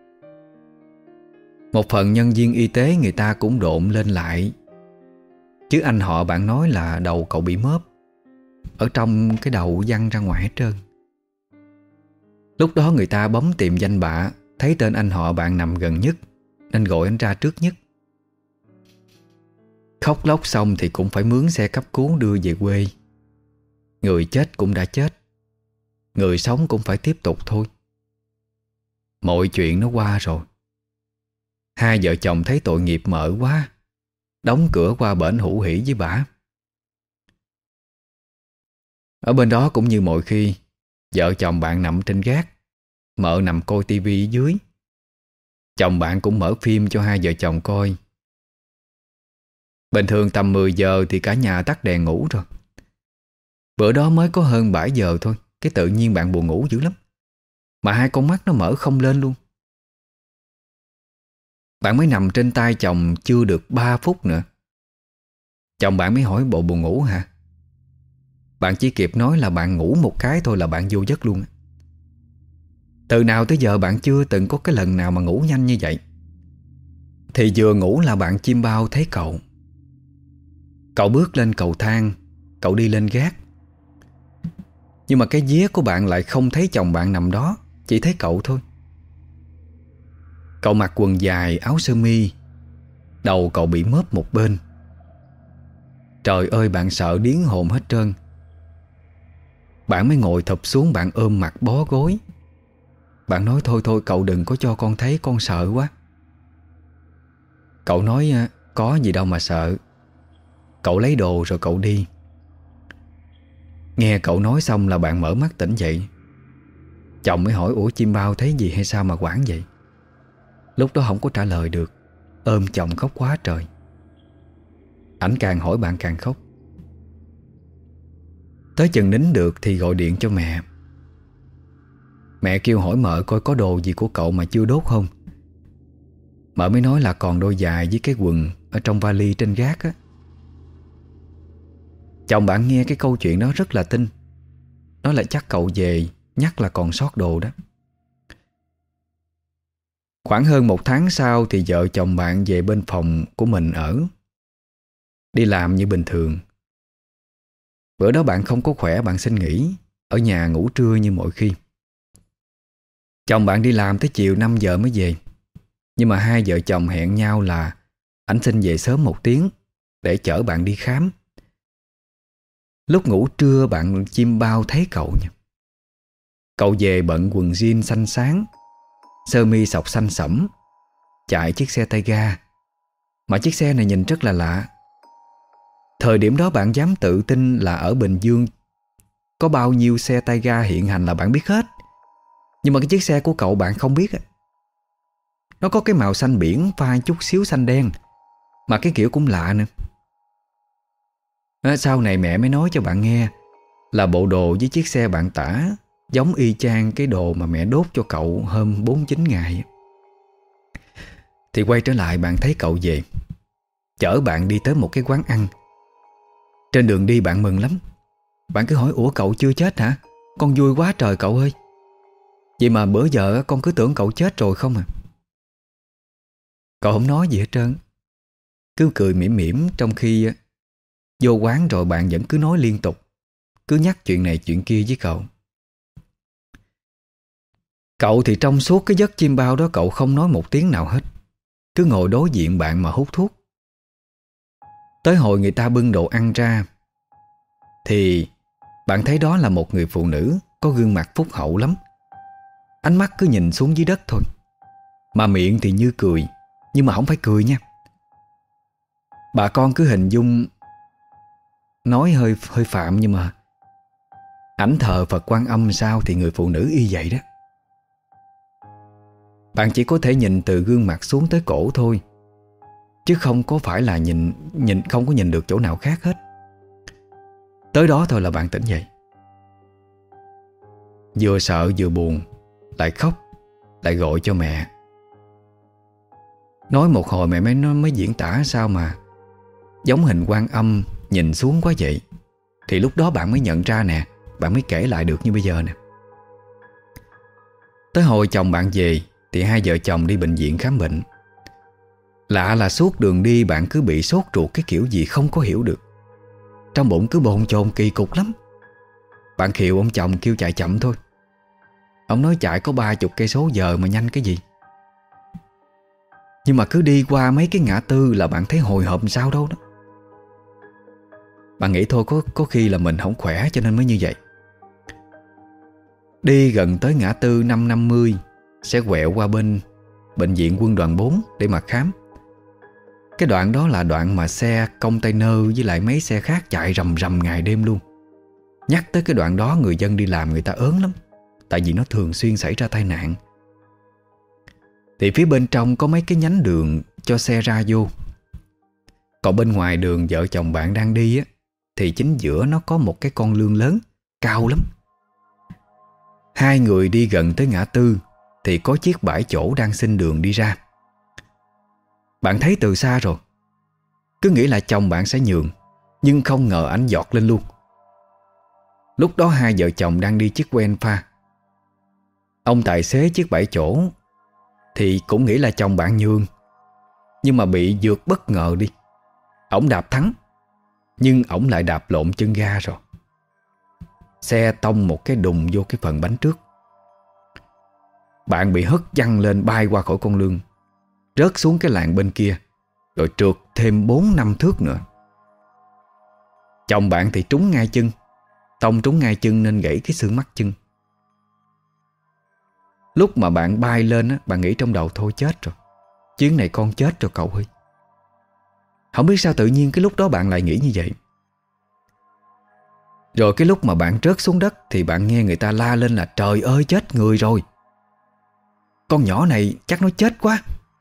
Một phần nhân viên y tế người ta cũng độn lên lại. Chứ anh họ bạn nói là đầu cậu bị mớp, ở trong cái đầu văng ra ngoài hết trơn. Lúc đó người ta bấm tìm danh bạ, thấy tên anh họ bạn nằm gần nhất nên gọi anh ra trước nhất. Khóc lóc xong thì cũng phải mướn xe cấp cứu đưa về quê. Người chết cũng đã chết, người sống cũng phải tiếp tục thôi. Mọi chuyện nó qua rồi. Hai vợ chồng thấy tội nghiệp mợ quá, đóng cửa qua bển hữu hỉ với bả. Ở bên đó cũng như mọi khi, vợ chồng bạn nằm trên gác, mợ nằm coi tivi dưới. Chồng bạn cũng mở phim cho hai vợ chồng coi. Bình thường tầm 10 giờ thì cả nhà tắt đèn ngủ rồi. Bữa đó mới có hơn 7 giờ thôi, cái tự nhiên bạn buồn ngủ dữ lắm. Mà hai con mắt nó mở không lên luôn. Bạn mới nằm trên tay chồng chưa được 3 phút nữa. Chồng bạn mới hỏi bộ buồn ngủ hả? Bạn chỉ kịp nói là bạn ngủ một cái thôi là bạn vô giấc luôn. Từ nào tới giờ bạn chưa từng có cái lần nào mà ngủ nhanh như vậy. Thì vừa ngủ là bạn chim bao thấy cậu. Cậu bước lên cầu thang, cậu đi lên gác. Nhưng mà cái vía của bạn lại không thấy chồng bạn nằm đó, chỉ thấy cậu thôi. Cậu mặc quần dài, áo sơ mi, đầu cậu bị móp một bên. Trời ơi, bạn sợ điếng hồn hết trơn. Bạn mới ngồi thụp xuống, bạn ôm mặt bó gối. Bạn nói thôi thôi cậu đừng có cho con thấy, con sợ quá. Cậu nói có gì đâu mà sợ. Cậu lấy đồ rồi cậu đi. Nghe cậu nói xong là bạn mở mắt tỉnh dậy. Chồng mới hỏi ủa chim bao thấy gì hay sao mà quản vậy. Lúc đó không có trả lời được, ôm chồng khóc quá trời. Ảnh càng hỏi bạn càng khóc. Tới chừng nín được thì gọi điện cho mẹ. Mẹ kêu hỏi mợ coi có đồ gì của cậu mà chưa đốt không. Mợ mới nói là còn đôi giày với cái quần ở trong vali trên gác á. Chồng bạn nghe cái câu chuyện đó rất là tin. Nói là chắc cậu về nhắc là còn sót đồ đó. Khoảng hơn 1 tháng sau thì vợ chồng bạn về bên phòng của mình ở, đi làm như bình thường. Bữa đó bạn không có khỏe, bạn xin nghỉ, ở nhà ngủ trưa như mọi khi. Chồng bạn đi làm tới chiều 5 giờ mới về. Nhưng mà hai vợ chồng hẹn nhau là ảnh xin về sớm 1 tiếng để chở bạn đi khám. Lúc ngủ trưa bạn chim bao thấy cậu nha. Cậu về bận quần jean xanh sáng, sơ mi sọc xanh sẫm, chạy chiếc xe tay ga. Mà chiếc xe này nhìn rất là lạ. Thời điểm đó bạn dám tự tin là ở Bình Dương có bao nhiêu xe tay ga hiện hành là bạn biết hết. Nhưng mà cái chiếc xe của cậu bạn không biết. Nó có cái màu xanh biển pha chút xíu xanh đen, mà cái kiểu cũng lạ nữa. Sau này mẹ mới nói cho bạn nghe là bộ đồ với chiếc xe bạn tả giống y chang cái đồ mà mẹ đốt cho cậu hôm 49 ngày. Thì quay trở lại bạn thấy cậu về, chở bạn đi tới một cái quán ăn. Trên đường đi bạn mừng lắm. Bạn cứ hỏi ủa cậu chưa chết hả? Con vui quá trời cậu ơi. Vậy mà bữa giờ con cứ tưởng cậu chết rồi không à. Cậu không nói gì hết trơn, cứ cười mỉm mỉm. Trong khi vô quán rồi bạn vẫn cứ nói liên tục, cứ nhắc chuyện này chuyện kia với cậu. Cậu thì trong suốt cái giấc chim bao đó cậu không nói một tiếng nào hết, cứ ngồi đối diện bạn mà hút thuốc. Tới hồi người ta bưng đồ ăn ra thì bạn thấy đó là một người phụ nữ có gương mặt phúc hậu lắm. Ánh mắt cứ nhìn xuống dưới đất thôi, mà miệng thì như cười, nhưng mà không phải cười nha. Bà con cứ hình dung, nói hơi phạm, nhưng mà ảnh thờ Phật Quan Âm sao thì người phụ nữ y vậy đó. Bạn chỉ có thể nhìn từ gương mặt xuống tới cổ thôi, chứ không có phải là nhìn không có nhìn được chỗ nào khác hết. Tới đó thôi là bạn tỉnh dậy. Vừa sợ vừa buồn, lại khóc, lại gọi cho mẹ. Nói một hồi mẹ mới diễn tả sao mà giống hình Quan Âm nhìn xuống quá vậy. Thì lúc đó bạn mới nhận ra nè, bạn mới kể lại được như bây giờ nè. Tới hồi chồng bạn về thì hai vợ chồng đi bệnh viện khám bệnh. Lạ là suốt đường đi bạn cứ bị sốt ruột cái kiểu gì không có hiểu được. Trong bụng cứ bồn chồn kỳ cục lắm. Bạn khiều ông chồng kêu chạy chậm thôi. Ông nói chạy có 30 cây số giờ mà nhanh cái gì. Nhưng mà cứ đi qua mấy cái ngã tư là bạn thấy hồi hộp sao đâu đó. Bạn nghĩ thôi có khi là mình không khỏe cho nên mới như vậy. Đi gần tới ngã tư 550 sẽ quẹo qua bên bệnh viện Quân đoàn 4 để mà khám. Cái đoạn đó là đoạn mà xe container với lại mấy xe khác chạy rầm rầm ngày đêm luôn. Nhắc tới cái đoạn đó người dân đi làm người ta ớn lắm, tại vì nó thường xuyên xảy ra tai nạn. Thì phía bên trong có mấy cái nhánh đường cho xe ra vô. Còn bên ngoài đường vợ chồng bạn đang đi á, thì chính giữa nó có một cái con lương lớn, cao lắm. Hai người đi gần tới ngã tư thì có chiếc bãi chỗ đang xin đường đi ra. Bạn thấy từ xa rồi, cứ nghĩ là chồng bạn sẽ nhường, nhưng không ngờ ảnh giọt lên luôn. Lúc đó hai vợ chồng đang đi chiếc quen pha. Ông tài xế chiếc 7 chỗ thì cũng nghĩ là chồng bạn nhường, nhưng mà bị vượt bất ngờ đi. Ổng đạp thắng, nhưng ổng lại đạp lộn chân ga rồi. Xe tông một cái đùng vô cái phần bánh trước. Bạn bị hất văng lên, bay qua khỏi con lương, rớt xuống cái làn bên kia, rồi trượt thêm 4-5 thước nữa. Chồng bạn thì trúng ngay chân, tông trúng ngay chân nên gãy cái xương mắt chân. Lúc mà bạn bay lên á, bạn nghĩ trong đầu thôi chết rồi, chuyến này con chết rồi cậu ơi. Không biết sao tự nhiên cái lúc đó bạn lại nghĩ như vậy. Rồi cái lúc mà bạn rớt xuống đất thì bạn nghe người ta la lên là trời ơi chết người rồi, con nhỏ này chắc nó chết quá.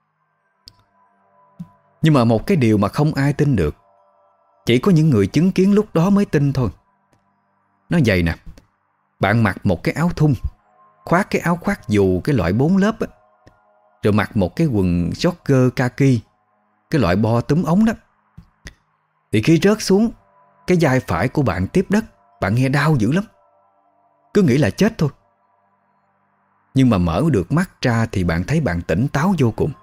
Nhưng mà một cái điều mà không ai tin được, chỉ có những người chứng kiến lúc đó mới tin thôi. Nó vậy nè, bạn mặc một cái áo thun, khoác cái áo khoác dù cái loại 4 lớp á, rồi mặc một cái quần jogger kaki, cái loại bo túm ống đó. Thì khi rớt xuống, cái vai phải của bạn tiếp đất, bạn nghe đau dữ lắm, cứ nghĩ là chết thôi. Nhưng mà mở được mắt ra thì bạn thấy bạn tỉnh táo vô cùng.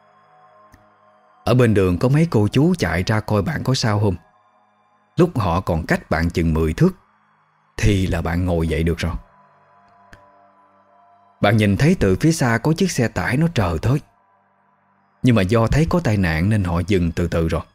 Ở bên đường có mấy cô chú chạy ra coi bạn có sao không. Lúc họ còn cách bạn chừng 10 thước thì là bạn ngồi dậy được rồi. Bạn nhìn thấy từ phía xa có chiếc xe tải nó trờ tới, nhưng mà do thấy có tai nạn nên họ dừng từ từ rồi.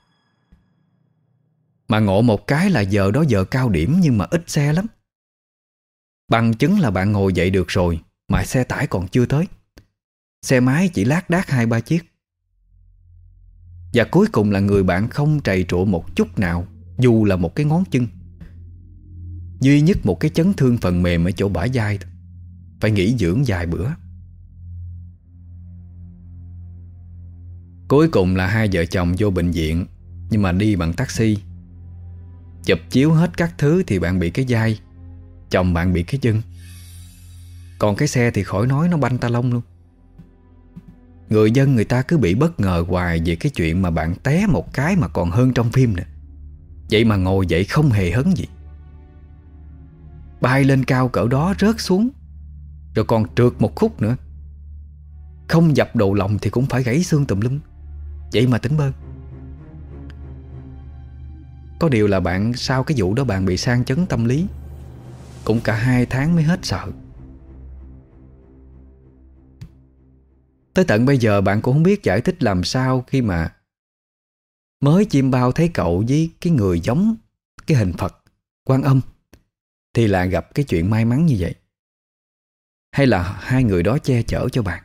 Mà ngộ một cái là giờ đó giờ cao điểm nhưng mà ít xe lắm. Bằng chứng là bạn ngồi dậy được rồi mà xe tải còn chưa tới. Xe máy chỉ lác đác 2-3 chiếc. Và cuối cùng là người bạn không trầy trụa một chút nào, dù là một cái ngón chân. Duy nhất một cái chấn thương phần mềm ở chỗ bả vai thôi, phải nghỉ dưỡng vài bữa. Cuối cùng là hai vợ chồng vô bệnh viện, nhưng mà đi bằng taxi. Chụp chiếu hết các thứ thì bạn bị cái vai, chồng bạn bị cái chân. Còn cái xe thì khỏi nói, nó banh ta lông luôn. Người dân người ta cứ bị bất ngờ hoài về cái chuyện mà bạn té một cái mà còn hơn trong phim nè. Vậy mà ngồi dậy không hề hấn gì. Bay lên cao cỡ đó rớt xuống, rồi còn trượt một khúc nữa. Không dập đầu lòng thì cũng phải gãy xương tùm lum. Vậy mà tỉnh bơ. Có điều là bạn sau cái vụ đó bạn bị sang chấn tâm lý, cũng cả 2 tháng mới hết sợ. Tới tận bây giờ bạn cũng không biết giải thích làm sao khi mà mới chim bao thấy cậu với cái người giống cái hình Phật, Quan Âm, thì là gặp cái chuyện may mắn như vậy. Hay là hai người đó che chở cho bạn.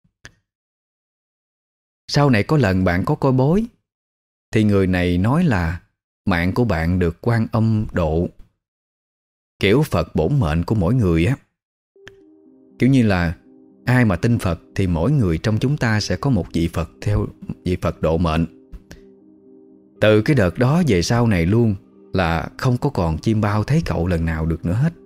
Sau này có lần bạn có coi bói, thì người này nói là mạng của bạn được Quan Âm độ, kiểu Phật bổn mệnh của mỗi người á. Kiểu như là ai mà tin Phật thì mỗi người trong chúng ta sẽ có một vị Phật theo vị Phật độ mệnh. Từ cái đợt đó về sau này luôn là không có còn chim bao thấy cậu lần nào được nữa hết.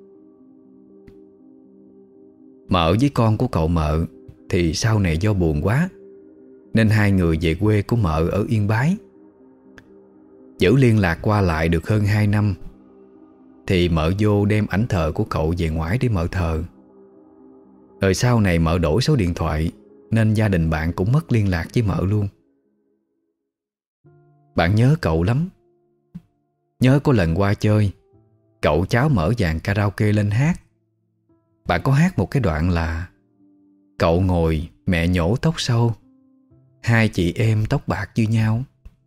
Mợ với con của cậu Mợ thì sau này do buồn quá nên hai người về quê của Mợ ở Yên Bái. Giữ liên lạc qua lại được hơn 2 năm thì Mợ vô đem ảnh thờ của cậu về ngoải để Mợ thờ. Rồi sau này Mợ đổi số điện thoại nên gia đình bạn cũng mất liên lạc với Mợ luôn. Bạn nhớ cậu lắm. Nhớ có lần qua chơi, cậu cháu mở dàn karaoke lên hát. Bạn có hát một cái đoạn là cậu ngồi mẹ nhổ tóc sâu, hai chị em tóc bạc như nhau.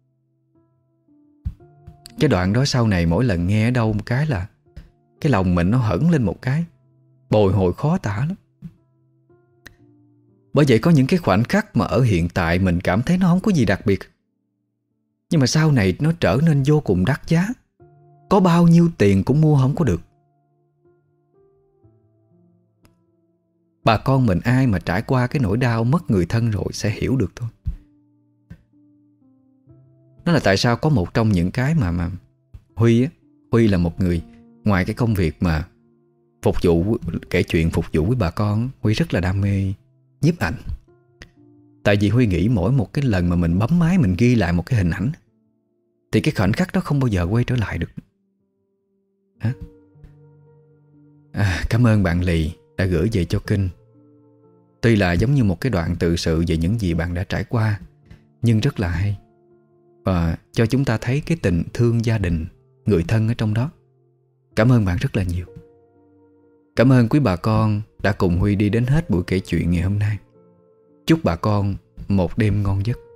Cái đoạn đó sau này mỗi lần nghe ở đâu một cái là cái lòng mình nó hẫng lên một cái, bồi hồi khó tả lắm. Bởi vậy có những cái khoảnh khắc mà ở hiện tại mình cảm thấy nó không có gì đặc biệt, nhưng mà sau này nó trở nên vô cùng đắt giá. Có bao nhiêu tiền cũng mua không có được. Bà con mình ai mà trải qua cái nỗi đau mất người thân rồi sẽ hiểu được thôi. Đó là tại sao có một trong những cái mà Huy là một người, ngoài cái công việc mà phục vụ, kể chuyện phục vụ với bà con, Huy rất là đam mê nhiếp ảnh. Tại vì Huy nghĩ mỗi một cái lần mà mình bấm máy mình ghi lại một cái hình ảnh thì cái khoảnh khắc đó không bao giờ quay trở lại được. Cảm ơn bạn Lì đã gửi về cho kênh Tuy là giống như một cái đoạn tự sự về những gì bạn đã trải qua, nhưng rất là hay, và cho chúng ta thấy cái tình thương gia đình, người thân ở trong đó. Cảm ơn bạn rất là nhiều. Cảm ơn quý bà con đã cùng Huy đi đến hết buổi kể chuyện ngày hôm nay. Chúc bà con một đêm ngon giấc.